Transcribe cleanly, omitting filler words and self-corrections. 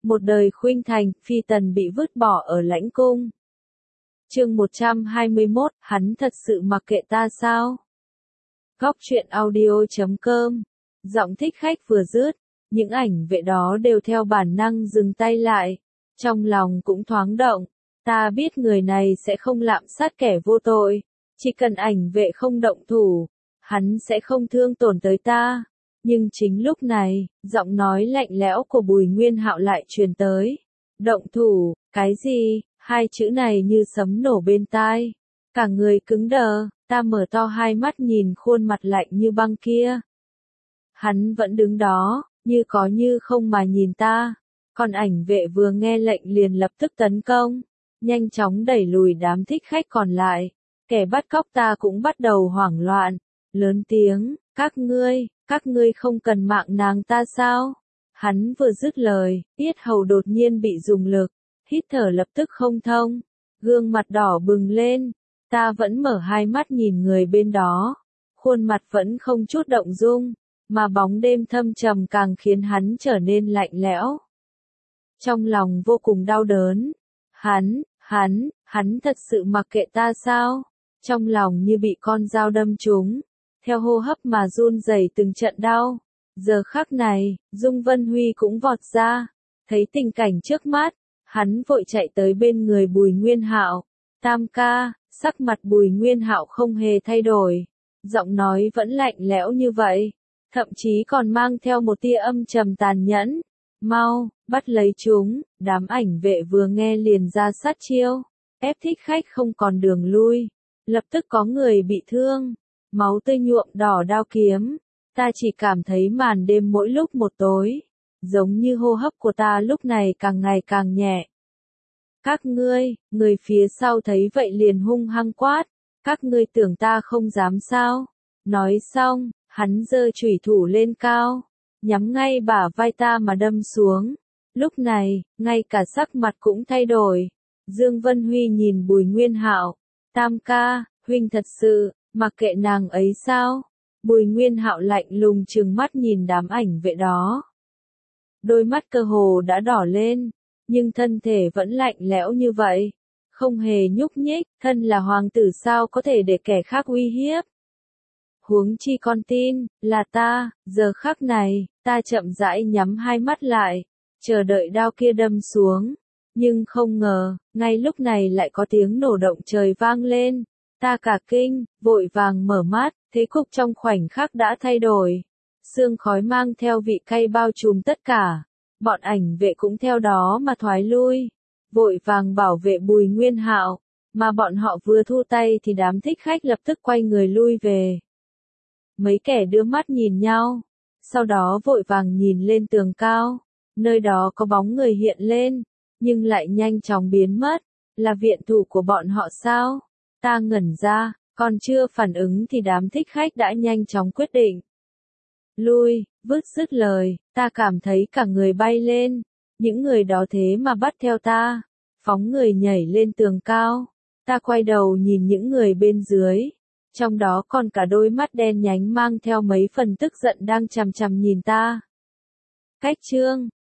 Một đời khuynh thành, phi tần bị vứt bỏ ở lãnh cung. Chương 121, hắn thật sự mặc kệ ta sao? Góc truyện audio.com. Giọng thích khách vừa dứt, những ảnh vệ đó đều theo bản năng dừng tay lại. Trong lòng cũng thoáng động, ta biết người này sẽ không lạm sát kẻ vô tội, chỉ cần ảnh vệ không động thủ, hắn sẽ không thương tổn tới ta. Nhưng chính lúc này, giọng nói lạnh lẽo của Bùi Nguyên Hạo lại truyền tới. Động thủ, cái gì? Hai chữ này như sấm nổ bên tai. Cả người cứng đờ, ta mở to hai mắt nhìn khuôn mặt lạnh như băng kia. Hắn vẫn đứng đó, như có như không mà nhìn ta. Còn ảnh vệ vừa nghe lệnh liền lập tức tấn công, nhanh chóng đẩy lùi đám thích khách còn lại. Kẻ bắt cóc ta cũng bắt đầu hoảng loạn, lớn tiếng, các ngươi không cần mạng nàng ta sao? Hắn vừa dứt lời, yết hầu đột nhiên bị dùng lực, hít thở lập tức không thông, gương mặt đỏ bừng lên. Ta vẫn mở hai mắt nhìn người bên đó, khuôn mặt vẫn không chút động dung, mà bóng đêm thâm trầm càng khiến hắn trở nên lạnh lẽo. Trong lòng vô cùng đau đớn, hắn thật sự mặc kệ ta sao? Trong lòng như bị con dao đâm trúng, theo hô hấp mà run rẩy từng trận đau. Giờ khắc này, Dung Vân Huy cũng vọt ra, thấy tình cảnh trước mắt, hắn vội chạy tới bên người Bùi Nguyên Hạo. Tam ca, sắc mặt Bùi Nguyên Hạo không hề thay đổi, giọng nói vẫn lạnh lẽo như vậy, thậm chí còn mang theo một tia âm trầm tàn nhẫn. Mau, bắt lấy chúng. Đám ảnh vệ vừa nghe liền ra sát chiêu, ép thích khách không còn đường lui. Lập tức có người bị thương, máu tươi nhuộm đỏ đao kiếm. Ta chỉ cảm thấy màn đêm mỗi lúc một tối, giống như hô hấp của ta lúc này càng ngày càng nhẹ. Các ngươi, người phía sau thấy vậy liền hung hăng quát, các ngươi tưởng ta không dám sao? Nói xong, hắn giơ chủy thủ lên cao, nhắm ngay bả vai ta mà đâm xuống. Lúc này, ngay cả sắc mặt cũng thay đổi. Dương Vân Huy nhìn Bùi Nguyên Hạo, Tam ca, huynh thật sự mặc kệ nàng ấy sao? Bùi Nguyên Hạo lạnh lùng trừng mắt nhìn đám ảnh vệ đó. Đôi mắt cơ hồ đã đỏ lên, nhưng thân thể vẫn lạnh lẽo như vậy, không hề nhúc nhích. Thân là hoàng tử sao có thể để kẻ khác uy hiếp? Huống chi con tin, là ta. Giờ khắc này, ta chậm rãi nhắm hai mắt lại, chờ đợi đao kia đâm xuống. Nhưng không ngờ, ngay lúc này lại có tiếng nổ động trời vang lên. Ta cả kinh, vội vàng mở mắt, thế cục trong khoảnh khắc đã thay đổi. Sương khói mang theo vị cay bao trùm tất cả. Bọn ảnh vệ cũng theo đó mà thoái lui, vội vàng bảo vệ Bùi Nguyên Hạo, mà bọn họ vừa thu tay thì đám thích khách lập tức quay người lui về. Mấy kẻ đưa mắt nhìn nhau, sau đó vội vàng nhìn lên tường cao, nơi đó có bóng người hiện lên, nhưng lại nhanh chóng biến mất. Là viện thủ của bọn họ sao? Ta ngẩn ra, còn chưa phản ứng thì đám thích khách đã nhanh chóng quyết định lui. Vứt dứt lời, ta cảm thấy cả người bay lên. Những người đó thế mà bắt theo ta, phóng người nhảy lên tường cao. Ta quay đầu nhìn những người bên dưới, trong đó còn cả đôi mắt đen nhánh mang theo mấy phần tức giận đang chằm chằm nhìn ta. Cách chương